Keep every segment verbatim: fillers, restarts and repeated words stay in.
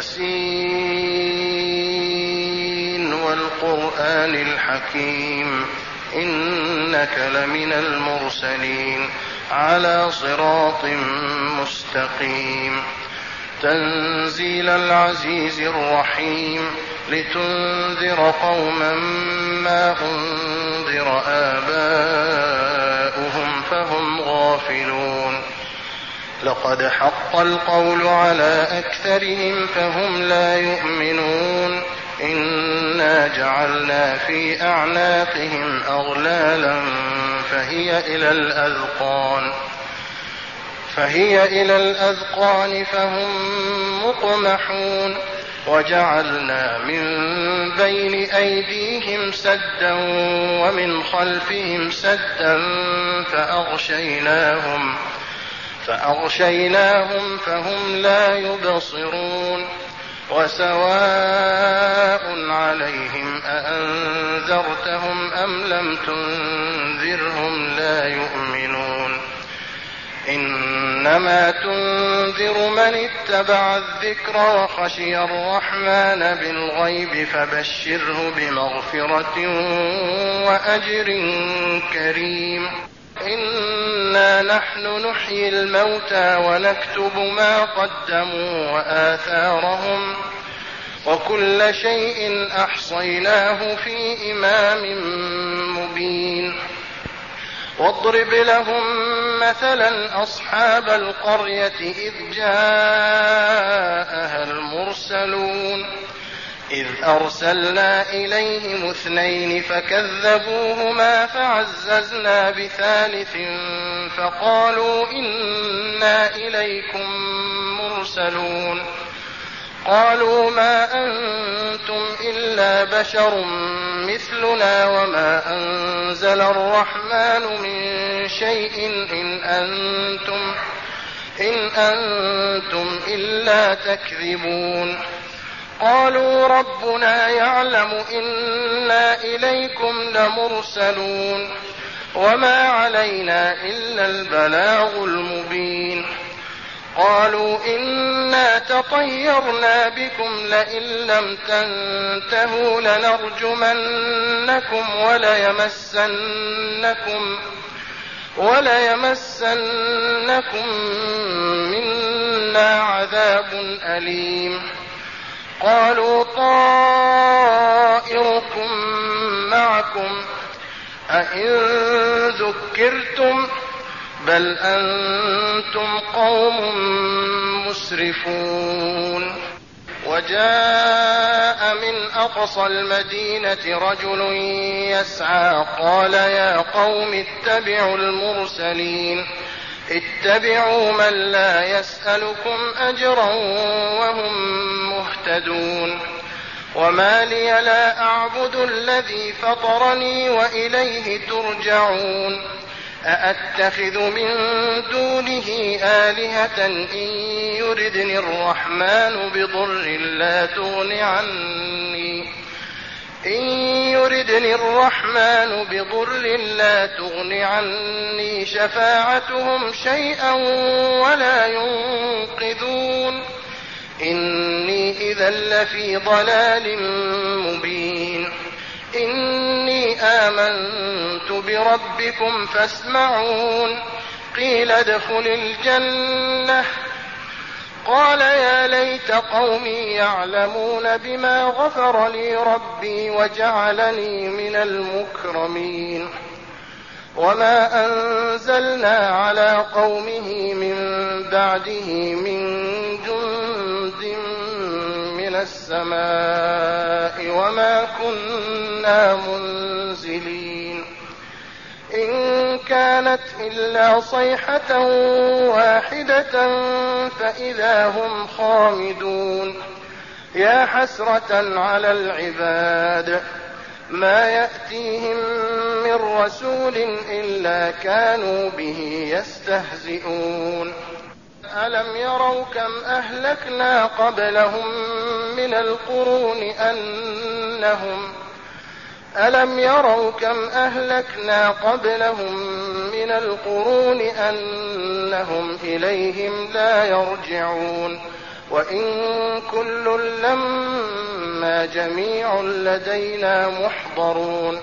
ياسين والقرآن الحكيم إنك لمن المرسلين على صراط مستقيم تنزيل العزيز الرحيم لتنذر قوما ما أنذر آباؤهم فهم غافلون لقد حق القول على أكثرهم فهم لا يؤمنون إنا جعلنا في أعناقهم أغلالا فهي إلى الأذقان فهي إلى الأذقان فهم مقمحون وجعلنا من بين أيديهم سدا ومن خلفهم سدا فأغشيناهم فأغشيناهم فهم لا يبصرون وسواء عليهم أأنذرتهم أم لم تنذرهم لا يؤمنون إنما تنذر من اتبع الذكر وخشي الرحمن بالغيب فبشره بمغفرة وأجر كريم إنا نحن نحيي الموتى ونكتب ما قدموا وآثارهم وكل شيء أحصيناه في إمام مبين واضرب لهم مثلا أصحاب القرية إذ جاءها المرسلون إذ أرسلنا إليهم اثنين فكذبوهما فعززنا بثالث فقالوا إنا إليكم مرسلون قالوا ما أنتم إلا بشر مثلنا وما أنزل الرحمن من شيء إن أنتم, إن أنتم إلا تكذبون قالوا ربنا يعلم إنا إليكم لمرسلون وما علينا إلا البلاغ المبين قالوا إنا تطيرنا بكم لئن لم تنتهوا لنرجمنكم وليمسنكم وليمسنكم منا عذاب أليم قالوا طائركم معكم أئن ذكرتم بل أنتم قوم مسرفون وجاء من أقصى المدينة رجل يسعى قال يا قوم اتبعوا المرسلين اتبعوا من لا يسألكم أجرا وهم مهتدون وما لي لا أعبد الذي فطرني وإليه ترجعون أأتخذ من دونه آلهة إن يردني الرحمن بضر لا تغن عني إن يردني الرحمن بضر لا تغن عني شفاعتهم شيئا ولا ينقذون إني إذا لفي ضلال مبين إني آمنت بربكم فاسمعون قيل ادخل الجنة قال يا ليت قومي يعلمون بما غفر لي ربي وجعلني من المكرمين وما أنزلنا على قومه من بعده من جند من السماء وما كنا منزلين إن كانت إلا صيحة واحدة فإذا هم خامدون يا حسرة على العباد ما يأتيهم من رسول إلا كانوا به يستهزئون ألم يروا كم أهلكنا قبلهم من القرون أنهم ألم يروا كم أهلكنا قبلهم من القرون أنهم إليهم لا يرجعون وإن كل لما جميع لدينا محضرون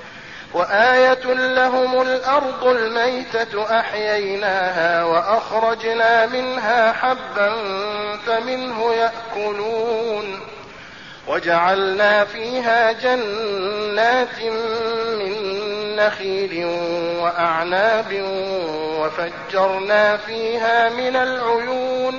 وآية لهم الأرض الميتة أحييناها وأخرجنا منها حبا فمنه يأكلون وجعلنا فيها جنات من نخيل وأعناب وفجرنا فيها من العيون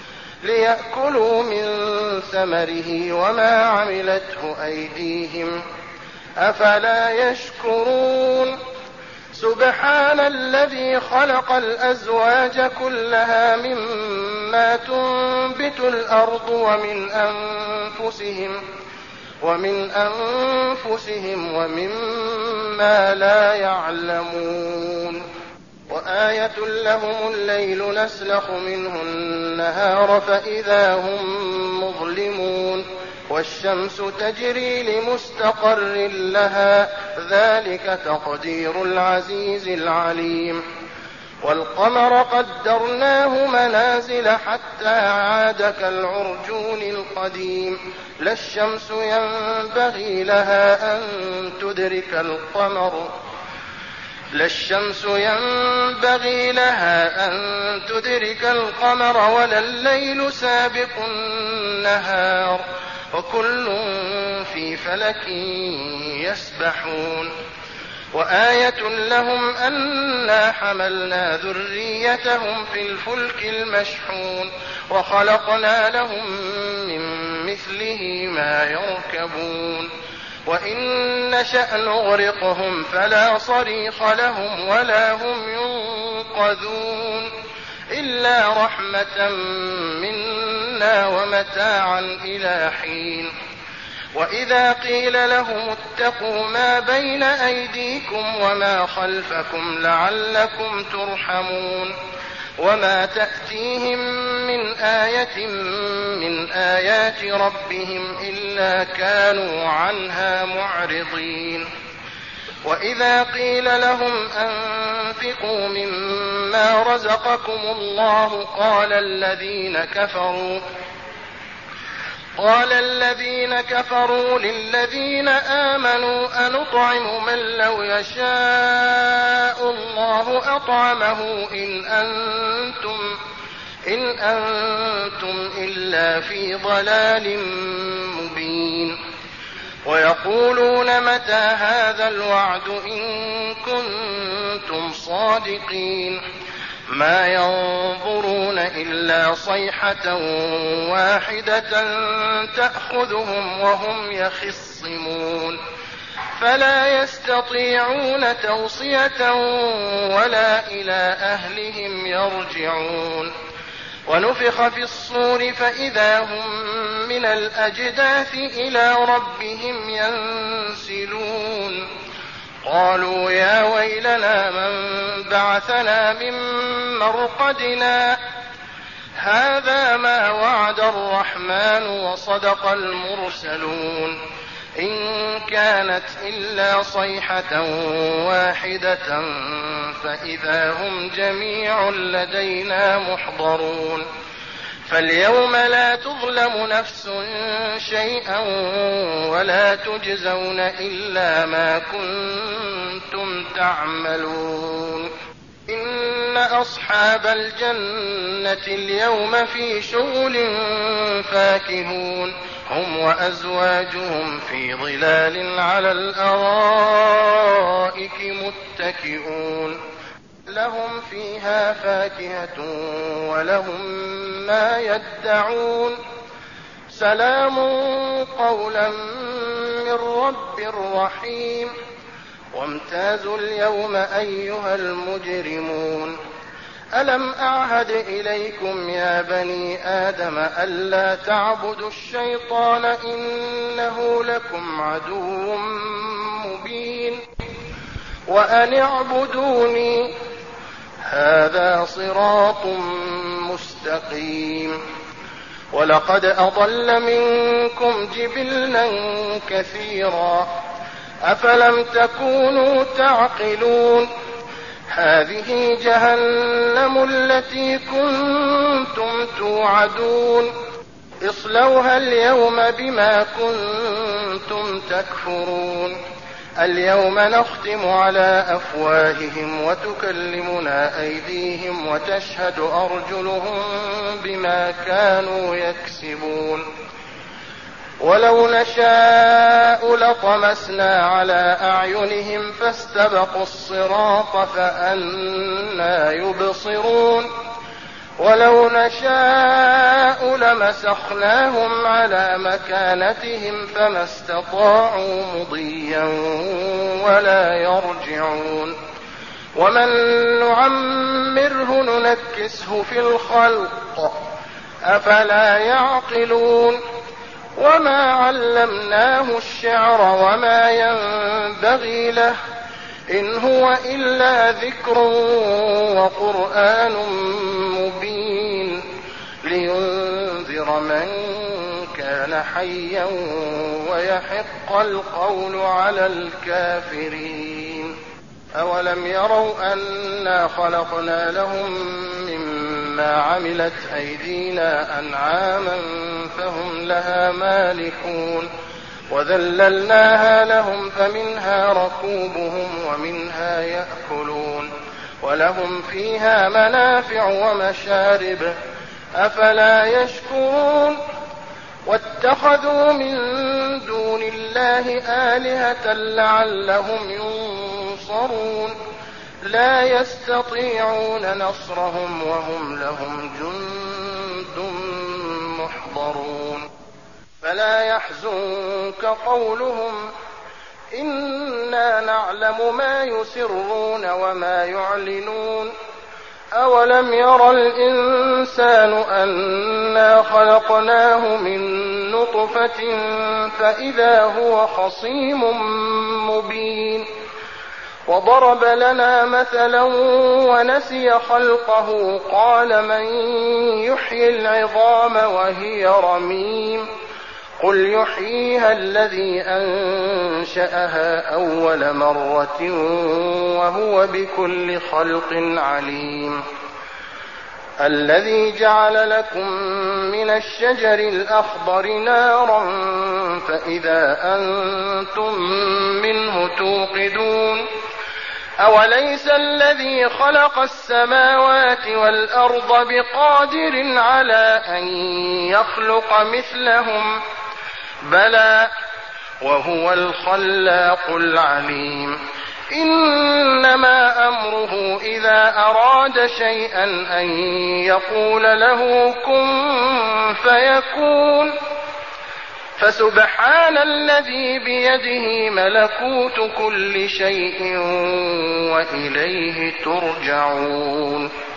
ليأكلوا من ثمره وما عملته أيديهم أفلا يشكرون سبحان الذي خلق الأزواج كلها مما تنبت الأرض ومن أنفسهم ومن أنفسهم ومما لا يعلمون وآية لهم الليل نسلخ منه النهار فإذا هم مظلمون والشمس تجري لمستقر لها ذلك تقدير العزيز العليم والقمر قدرناه منازل حتى عاد كالعرجون القديم لا الشمس ينبغي لها أن تدرك القمر لا الشمس ينبغي لها أن تدرك القمر ولا الليل سابق النهار وكل في فلك يسبحون وآية لهم أنا حملنا ذريتهم في الفلك المشحون وخلقنا لهم من مثله ما يركبون وإن نشأ نغرقهم فلا صريخ لهم ولا هم ينقذون إلا رحمة منا ومتاعا إلى حين وإذا قيل لهم اتقوا ما بين أيديكم وما خلفكم لعلكم ترحمون وما تأتيهم من آية من آيات ربهم إلا كانوا عنها معرضين وإذا قيل لهم أنفقوا مما رزقكم الله قال الذين كفروا قال الذين كفروا للذين آمنوا أنطعم من لو يشاء الله أطعمه إن أنتم إن أنتم إلا في ضلال مبين ويقولون متى هذا الوعد إن كنتم صادقين ما ينظرون إلا صيحة واحدة تأخذهم وهم يخصمون فلا يستطيعون توصية ولا إلى أهلهم يرجعون ونفخ في الصور فإذا هم من الأجداث إلى ربهم ينسلون قالوا يا ويلنا من بعثنا من مرقدنا هذا ما وعد الرحمن وصدق المرسلون إن كانت إلا صيحة واحدة فإذا هم جميع لدينا محضرون فاليوم لا تظلم نفس شيئا ولا تجزون إلا ما كنتم تعملون إن أصحاب الجنة اليوم في شغل فاكهون هم وأزواجهم في ظلال على الأرائك متكئون لهم فيها فاكهة ولهم ما يدعون سلام قولا من رب رحيم وامتازوا اليوم أيها المجرمون ألم أعهد إليكم يا بني آدم ألا تعبدوا الشيطان إنه لكم عدو مبين وأن اعبدوني هذا صراط مستقيم ولقد أضل منكم جبلا كثيرا أفلم تكونوا تعقلون هذه جهنم التي كنتم توعدون اصلوها اليوم بما كنتم تكفرون اليوم نختم على أفواههم وتكلمنا أيديهم وتشهد أرجلهم بما كانوا يكسبون ولو نشاء لطمسنا على أعينهم فاستبقوا الصراط فأنى يبصرون ولو نشاء لمسخناهم على مكانتهم فما استطاعوا مضيا ولا يرجعون ومن نعمره ننكسه في الخلق أفلا يعقلون وما علمناه الشعر وما ينبغي له إن هو إلا ذكر وقرآن مبين لينذر من كان حيا ويحق القول على الكافرين أولم يروا أنا خلقنا لهم مما عملت أيدينا أنعاما فهم لها مالكون وذللناها لهم فمنها ركوبهم ومنها يأكلون ولهم فيها منافع ومشارب أفلا يشكرون واتخذوا من دون الله آلهة لعلهم ينصرون لا يستطيعون نصرهم وهم لهم جند محضرون فلا يحزنك قولهم إنا نعلم ما يسرون وما يعلنون أولم ير الإنسان أنا خلقناه من نطفة فإذا هو خصيم مبين وضرب لنا مثلا ونسي خلقه قال من يحيي العظام وهي رميم قل يحييها الذي أنشأها أول مرة وهو بكل خلق عليم الذي جعل لكم من الشجر الأخضر نارا فإذا أنتم منه توقدون أوليس الذي خلق السماوات والأرض بقادر على أن يخلق مثلهم بلى وهو الخلاق العليم إنما أمره إذا أراد شيئا أن يقول له كن فيكون فسبحان الذي بيده ملكوت كل شيء وإليه ترجعون